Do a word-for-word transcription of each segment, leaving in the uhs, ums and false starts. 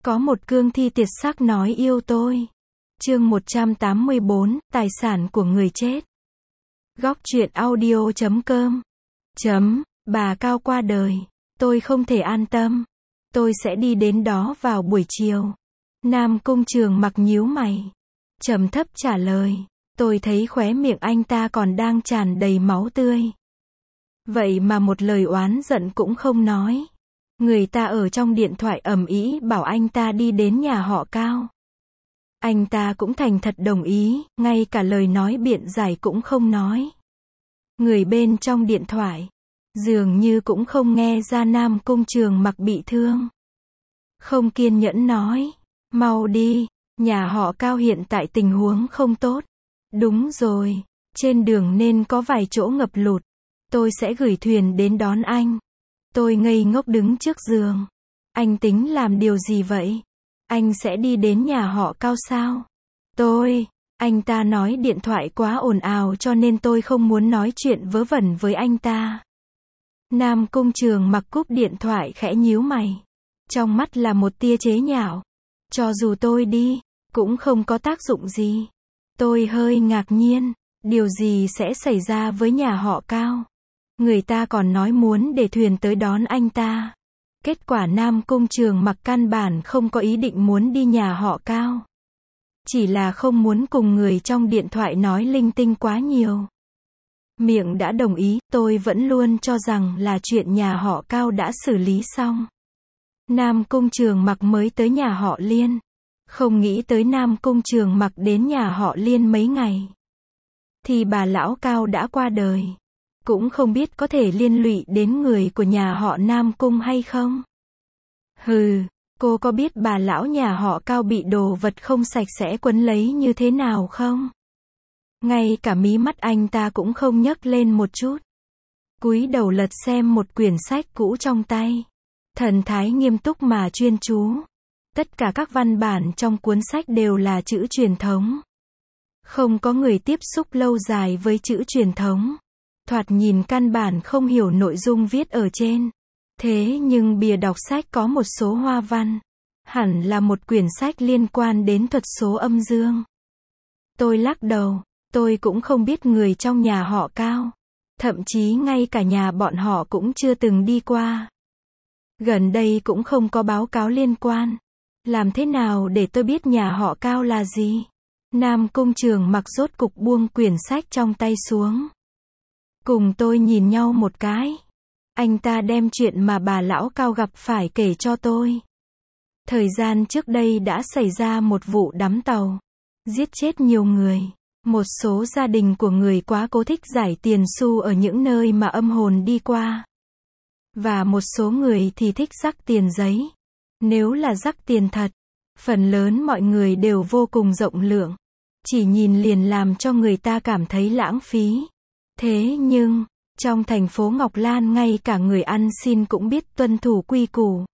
Có một cương thi tuyệt sắc nói yêu tôi. Chương một trăm tám mươi bốn, tài sản của người chết. Góc truyện audio chấm com. Chấm, bà Cao qua đời. Tôi không thể an tâm. Tôi sẽ đi đến đó vào buổi chiều. Nam Cung Trường Mặc nhíu mày. Trầm thấp trả lời. Tôi thấy khóe miệng anh ta còn đang tràn đầy máu tươi. Vậy mà một lời oán giận cũng không nói. Người ta ở trong điện thoại ầm ĩ bảo anh ta đi đến nhà họ Cao. Anh ta cũng thành thật đồng ý, ngay cả lời nói biện giải cũng không nói. Người bên trong điện thoại dường như cũng không nghe ra Nam Cung Trường Mặc bị thương. Không kiên nhẫn nói, mau đi, nhà họ Cao hiện tại tình huống không tốt. Đúng rồi, trên đường nên có vài chỗ ngập lụt. Tôi sẽ gửi thuyền đến đón anh. Tôi ngây ngốc đứng trước giường. Anh tính làm điều gì vậy? Anh sẽ đi đến nhà họ Cao sao? Tôi, anh ta nói điện thoại quá ồn ào cho nên tôi không muốn nói chuyện vớ vẩn với anh ta. Nam Cung Trường Mặc cúp điện thoại khẽ nhíu mày. Trong mắt là một tia chế nhạo. Cho dù tôi đi, cũng không có tác dụng gì. Tôi hơi ngạc nhiên, điều gì sẽ xảy ra với nhà họ Cao? Người ta còn nói muốn để thuyền tới đón anh ta. Kết quả Nam Cung Trường Mặc căn bản không có ý định muốn đi nhà họ Cao. Chỉ là không muốn cùng người trong điện thoại nói linh tinh quá nhiều. Miệng đã đồng ý, tôi vẫn luôn cho rằng là chuyện nhà họ Cao đã xử lý xong. Nam Cung Trường Mặc mới tới nhà họ Liên. Không nghĩ tới Nam Cung Trường Mặc đến nhà họ Liên mấy ngày thì bà lão Cao đã qua đời. Cũng không biết có thể liên lụy đến người của nhà họ Nam Cung hay không. Hừ, cô có biết bà lão nhà họ Cao bị đồ vật không sạch sẽ quấn lấy như thế nào không? Ngay cả mí mắt anh ta cũng không nhấc lên một chút. Cúi đầu lật xem một quyển sách cũ trong tay. Thần thái nghiêm túc mà chuyên chú. Tất cả các văn bản trong cuốn sách đều là chữ truyền thống. Không có người tiếp xúc lâu dài với chữ truyền thống. Thoạt nhìn căn bản không hiểu nội dung viết ở trên. Thế nhưng bìa đọc sách có một số hoa văn. Hẳn là một quyển sách liên quan đến thuật số âm dương. Tôi lắc đầu, tôi cũng không biết người trong nhà họ Cao. Thậm chí ngay cả nhà bọn họ cũng chưa từng đi qua. Gần đây cũng không có báo cáo liên quan. Làm thế nào để tôi biết nhà họ Cao là gì? Nam Cung Trường Mặc rốt cục buông quyển sách trong tay xuống. Cùng tôi nhìn nhau một cái. Anh ta đem chuyện mà bà lão Cao gặp phải kể cho tôi. Thời gian trước đây đã xảy ra một vụ đắm tàu. Giết chết nhiều người. Một số gia đình của người quá cố thích giải tiền xu ở những nơi mà âm hồn đi qua. Và một số người thì thích rắc tiền giấy. Nếu là rắc tiền thật, phần lớn mọi người đều vô cùng rộng lượng. Chỉ nhìn liền làm cho người ta cảm thấy lãng phí. Thế nhưng, trong thành phố Ngọc Lan ngay cả người ăn xin cũng biết tuân thủ quy củ.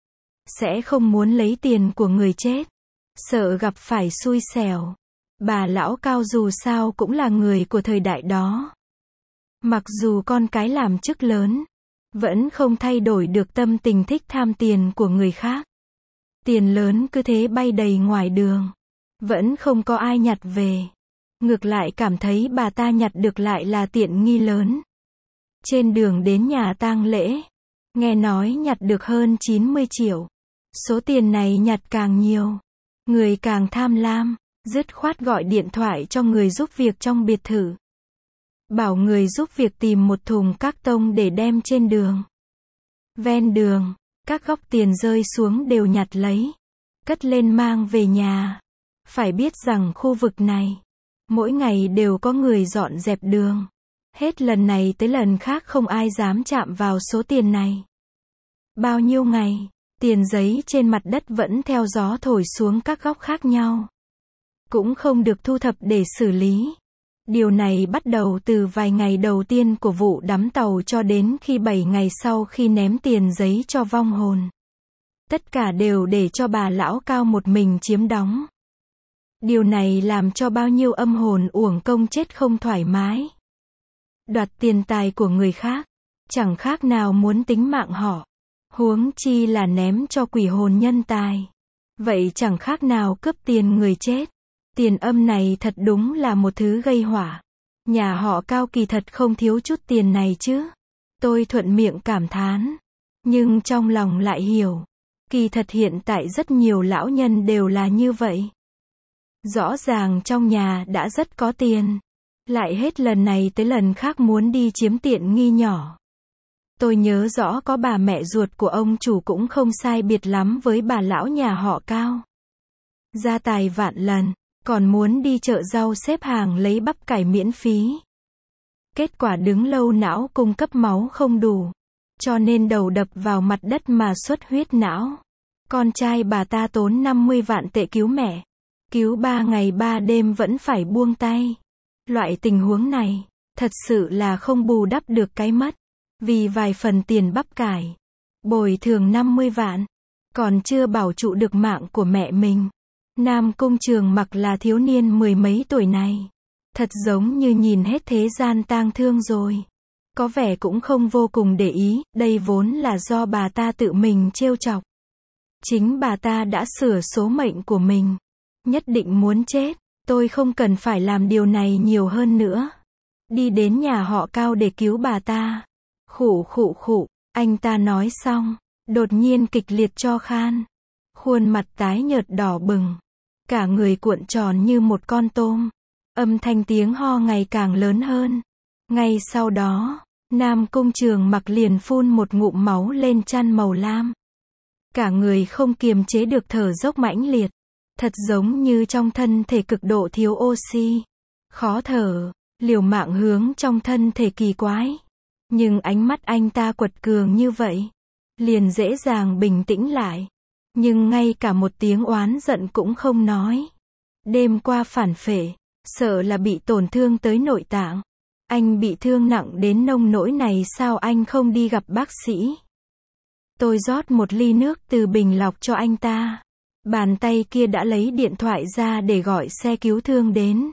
Sẽ không muốn lấy tiền của người chết. Sợ gặp phải xui xẻo. Bà lão Cao dù sao cũng là người của thời đại đó. Mặc dù con cái làm chức lớn, vẫn không thay đổi được tâm tình thích tham tiền của người khác. Tiền lớn cứ thế bay đầy ngoài đường. Vẫn không có ai nhặt về. Ngược lại cảm thấy bà ta nhặt được lại là tiện nghi lớn. Trên đường đến nhà tang lễ, nghe nói nhặt được hơn chín mươi triệu. Số tiền này nhặt càng nhiều, người càng tham lam, dứt khoát gọi điện thoại cho người giúp việc trong biệt thự. Bảo người giúp việc tìm một thùng các tông để đem trên đường. Ven đường, các góc tiền rơi xuống đều nhặt lấy, cất lên mang về nhà. Phải biết rằng khu vực này, mỗi ngày đều có người dọn dẹp đường. Hết lần này tới lần khác không ai dám chạm vào số tiền này. Bao nhiêu ngày, tiền giấy trên mặt đất vẫn theo gió thổi xuống các góc khác nhau. Cũng không được thu thập để xử lý. Điều này bắt đầu từ vài ngày đầu tiên của vụ đắm tàu cho đến khi bảy ngày sau khi ném tiền giấy cho vong hồn. Tất cả đều để cho bà lão Cao một mình chiếm đóng. Điều này làm cho bao nhiêu âm hồn uổng công chết không thoải mái. Đoạt tiền tài của người khác, chẳng khác nào muốn tính mạng họ. Huống chi là ném cho quỷ hồn nhân tài. Vậy chẳng khác nào cướp tiền người chết. Tiền âm này thật đúng là một thứ gây họa. Nhà họ Cao kỳ thật không thiếu chút tiền này chứ. Tôi thuận miệng cảm thán. Nhưng trong lòng lại hiểu. Kỳ thật hiện tại rất nhiều lão nhân đều là như vậy. Rõ ràng trong nhà đã rất có tiền. Lại hết lần này tới lần khác muốn đi chiếm tiện nghi nhỏ. Tôi nhớ rõ có bà mẹ ruột của ông chủ cũng không sai biệt lắm với bà lão nhà họ Cao. Gia tài vạn lần, còn muốn đi chợ rau xếp hàng lấy bắp cải miễn phí. Kết quả đứng lâu não cung cấp máu không đủ. Cho nên đầu đập vào mặt đất mà xuất huyết não. Con trai bà ta tốn năm mươi vạn tệ cứu mẹ. Cứu ba ngày ba đêm vẫn phải buông tay. Loại tình huống này, thật sự là không bù đắp được cái mất. Vì vài phần tiền bắp cải. Bồi thường năm mươi vạn. Còn chưa bảo trụ được mạng của mẹ mình. Nam Cung Trường Mặc là thiếu niên mười mấy tuổi này. Thật giống như nhìn hết thế gian tang thương rồi. Có vẻ cũng không vô cùng để ý, đây vốn là do bà ta tự mình trêu chọc. Chính bà ta đã sửa số mệnh của mình. Nhất định muốn chết, tôi không cần phải làm điều này nhiều hơn nữa. Đi đến nhà họ Cao để cứu bà ta. Khụ khụ khụ, anh ta nói xong, đột nhiên kịch liệt cho khan. Khuôn mặt tái nhợt đỏ bừng. Cả người cuộn tròn như một con tôm. Âm thanh tiếng ho ngày càng lớn hơn. Ngay sau đó, Nam Cung Trường Mặc liền phun một ngụm máu lên chăn màu lam. Cả người không kiềm chế được thở dốc mãnh liệt. Thật giống như trong thân thể cực độ thiếu oxy. Khó thở, liều mạng hướng trong thân thể kỳ quái. Nhưng ánh mắt anh ta quật cường như vậy. Liền dễ dàng bình tĩnh lại. Nhưng ngay cả một tiếng oán giận cũng không nói. Đêm qua phản phệ, sợ là bị tổn thương tới nội tạng. Anh bị thương nặng đến nông nỗi này sao anh không đi gặp bác sĩ? Tôi rót một ly nước từ bình lọc cho anh ta. Bàn tay kia đã lấy điện thoại ra để gọi xe cứu thương đến.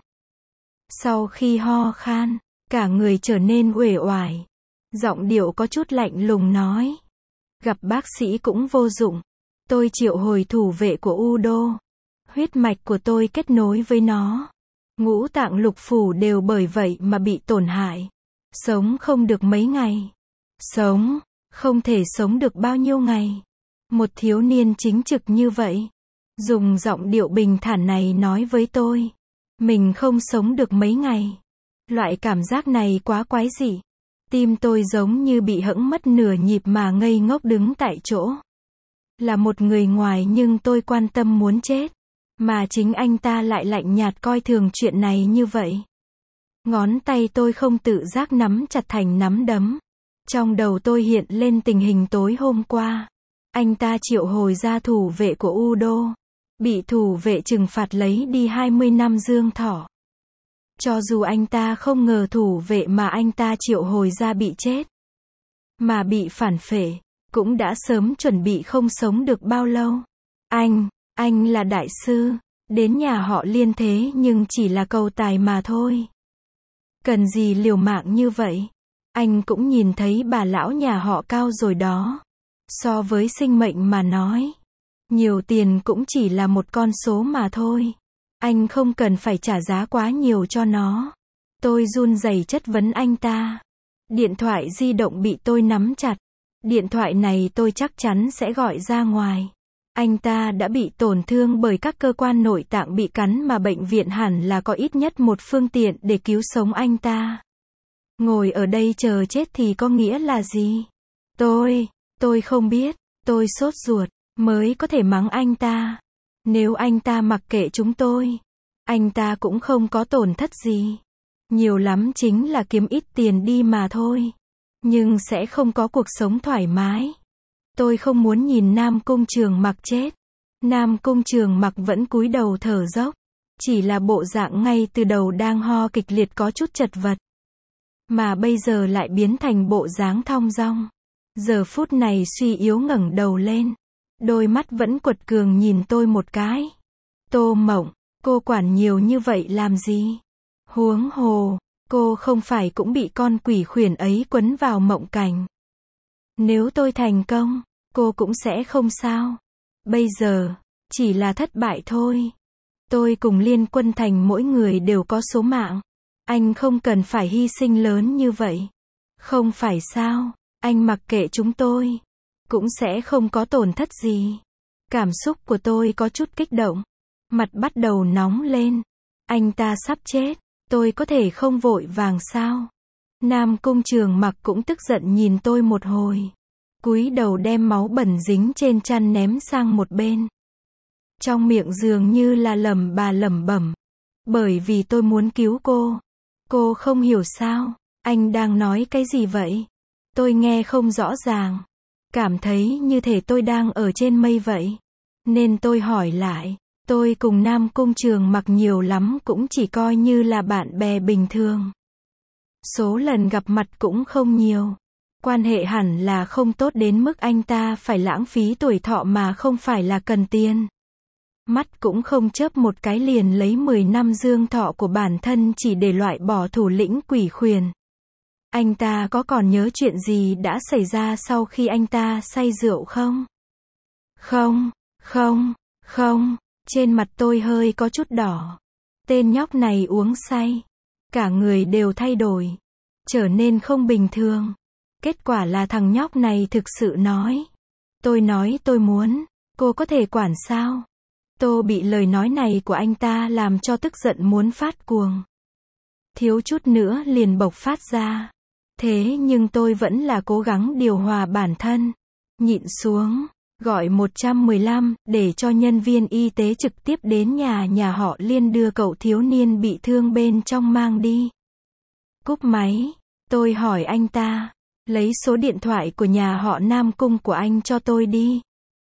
Sau khi ho khan, cả người trở nên uể oải. Giọng điệu có chút lạnh lùng nói. Gặp bác sĩ cũng vô dụng. Tôi triệu hồi thủ vệ của Udo. Huyết mạch của tôi kết nối với nó. Ngũ tạng lục phủ đều bởi vậy mà bị tổn hại. Sống không được mấy ngày. Sống, không thể sống được bao nhiêu ngày. Một thiếu niên chính trực như vậy. Dùng giọng điệu bình thản này nói với tôi. Mình không sống được mấy ngày. Loại cảm giác này quá quái dị. Tim tôi giống như bị hẫng mất nửa nhịp mà ngây ngốc đứng tại chỗ. Là một người ngoài nhưng tôi quan tâm muốn chết. Mà chính anh ta lại lạnh nhạt coi thường chuyện này như vậy. Ngón tay tôi không tự giác nắm chặt thành nắm đấm. Trong đầu tôi hiện lên tình hình tối hôm qua. Anh ta triệu hồi ra thủ vệ của Udo. Bị thủ vệ trừng phạt lấy đi hai mươi năm dương thọ. Cho dù anh ta không ngờ thủ vệ mà anh ta triệu hồi ra bị chết. Mà bị phản phệ. Cũng đã sớm chuẩn bị không sống được bao lâu. Anh, anh là đại sư. Đến nhà họ Liên thế nhưng chỉ là cầu tài mà thôi. Cần gì liều mạng như vậy? Anh cũng nhìn thấy bà lão nhà họ Cao rồi đó. So với sinh mệnh mà nói. Nhiều tiền cũng chỉ là một con số mà thôi. Anh không cần phải trả giá quá nhiều cho nó. Tôi run rẩy chất vấn anh ta. Điện thoại di động bị tôi nắm chặt. Điện thoại này tôi chắc chắn sẽ gọi ra ngoài. Anh ta đã bị tổn thương bởi các cơ quan nội tạng bị cắn mà bệnh viện hẳn là có ít nhất một phương tiện để cứu sống anh ta. Ngồi ở đây chờ chết thì có nghĩa là gì? Tôi, tôi không biết, tôi sốt ruột, mới có thể mắng anh ta. Nếu anh ta mặc kệ chúng tôi, anh ta cũng không có tổn thất gì. Nhiều lắm chính là kiếm ít tiền đi mà thôi. Nhưng sẽ không có cuộc sống thoải mái. Tôi không muốn nhìn Nam Cung Trường Mặc chết. Nam Cung Trường Mặc vẫn cúi đầu thở dốc. Chỉ là bộ dạng ngay từ đầu đang ho kịch liệt có chút chật vật. Mà bây giờ lại biến thành bộ dáng thong dong. Giờ phút này suy yếu ngẩng đầu lên. Đôi mắt vẫn quật cường nhìn tôi một cái. Tô Mộng, cô quản nhiều như vậy làm gì? Huống hồ, cô không phải cũng bị con quỷ khuyển ấy quấn vào mộng cảnh. Nếu tôi thành công, cô cũng sẽ không sao. Bây giờ, Chỉ là thất bại thôi. Tôi cùng Liên Quân Thành mỗi người đều có số mạng. Anh không cần phải hy sinh lớn như vậy. Không phải sao, anh mặc kệ chúng tôi. Cũng sẽ không có tổn thất gì. Cảm xúc của tôi có chút kích động. Mặt bắt đầu nóng lên. Anh ta sắp chết. Tôi có thể không vội vàng sao? Nam Cung Trường Mặc cũng tức giận nhìn tôi một hồi. Cúi đầu đem máu bẩn dính trên chăn ném sang một bên. Trong miệng dường như là lẩm bà lẩm bẩm. Bởi vì tôi muốn cứu cô. Cô không hiểu sao? Anh đang nói cái gì vậy? Tôi nghe không rõ ràng. Cảm thấy như thể tôi đang ở trên mây vậy. Nên tôi hỏi lại. Tôi cùng Nam Cung Trường Mặc nhiều lắm cũng chỉ coi như là bạn bè bình thường. Số lần gặp mặt cũng không nhiều. Quan hệ hẳn là không tốt đến mức anh ta phải lãng phí tuổi thọ mà không phải là cần tiền. Mắt cũng không chớp một cái liền lấy mười năm dương thọ của bản thân chỉ để loại bỏ thủ lĩnh quỷ khuyển. Anh ta có còn nhớ chuyện gì đã xảy ra sau khi anh ta say rượu không? Không, không, không. Trên mặt tôi hơi có chút đỏ. Tên nhóc này uống say. Cả người đều thay đổi. Trở nên không bình thường. Kết quả là thằng nhóc này thực sự nói. Tôi nói tôi muốn. Cô có thể quản sao? Tôi bị lời nói này của anh ta làm cho tức giận muốn phát cuồng. Thiếu chút nữa liền bộc phát ra. Thế nhưng tôi vẫn là cố gắng điều hòa bản thân. Nhịn xuống. Gọi một một lăm, để cho nhân viên y tế trực tiếp đến nhà nhà họ Liên đưa cậu thiếu niên bị thương bên trong mang đi. Cúp máy. Tôi hỏi anh ta. Lấy số điện thoại của nhà họ Nam Cung của anh cho tôi đi.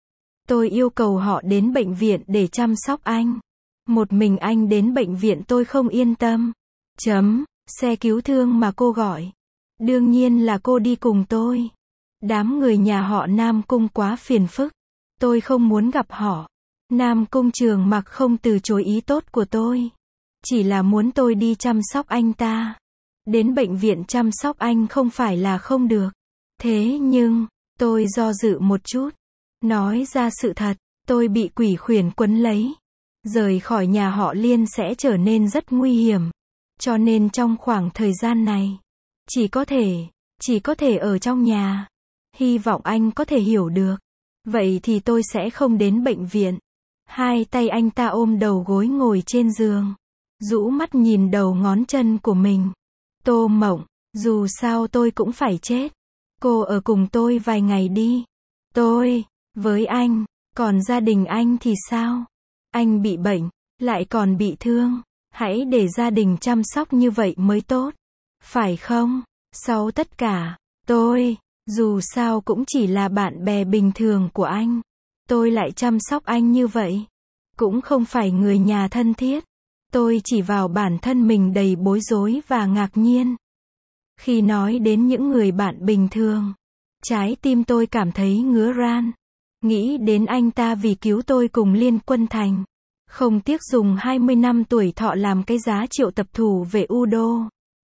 Tôi yêu cầu họ đến bệnh viện để chăm sóc anh. Một mình anh đến bệnh viện tôi không yên tâm. Chấm. Xe cứu thương mà cô gọi. Đương nhiên là cô đi cùng tôi. Đám người nhà họ Nam Cung quá phiền phức. Tôi không muốn gặp họ. Nam Cung Trường Mặc không từ chối ý tốt của tôi. Chỉ là muốn tôi đi chăm sóc anh ta. Đến bệnh viện chăm sóc anh không phải là không được. Thế nhưng, tôi do dự một chút. Nói ra sự thật, tôi bị quỷ khuyển quấn lấy. Rời khỏi nhà họ Liên sẽ trở nên rất nguy hiểm. Cho nên trong khoảng thời gian này, chỉ có thể, chỉ có thể ở trong nhà. Hy vọng anh có thể hiểu được. Vậy thì tôi sẽ không đến bệnh viện. Hai tay anh ta ôm đầu gối ngồi trên giường. Rũ mắt nhìn đầu ngón chân của mình. Tô Mộng, dù sao tôi cũng phải chết. Cô ở cùng tôi vài ngày đi. Tôi, với anh, còn gia đình anh thì sao? Anh bị bệnh, lại còn bị thương. Hãy để gia đình chăm sóc như vậy mới tốt. Phải không? Sau tất cả, tôi, dù sao cũng chỉ là bạn bè bình thường của anh. Tôi lại chăm sóc anh như vậy. Cũng không phải người nhà thân thiết. Tôi chỉ vào bản thân mình đầy bối rối và ngạc nhiên. Khi nói đến những người bạn bình thường, trái tim tôi cảm thấy ngứa ran. Nghĩ đến anh ta vì cứu tôi cùng Liên Quân Thành. Không tiếc dùng hai mươi năm tuổi thọ làm cái giá triệu tập thủ về U Đô.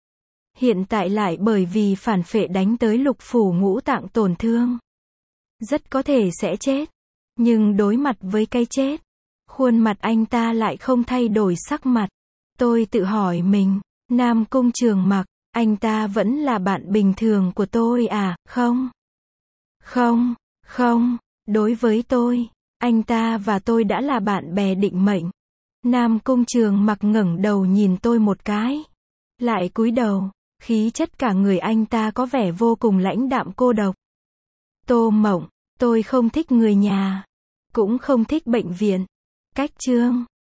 Hiện tại lại bởi vì phản phệ đánh tới lục phủ ngũ tạng tổn thương. Rất có thể sẽ chết. Nhưng đối mặt với cái chết, khuôn mặt anh ta lại không thay đổi sắc mặt. Tôi tự hỏi mình, Nam Cung Trường Mặc, anh ta vẫn là bạn bình thường của tôi à, không? Không, không, đối với tôi, anh ta và tôi đã là bạn bè định mệnh. Nam Cung Trường Mặc ngẩng đầu nhìn tôi một cái. Lại cúi đầu, khí chất cả người anh ta có vẻ vô cùng lãnh đạm cô độc. Tô Mộng, tôi không thích người nhà. Cũng không thích bệnh viện. Cách chương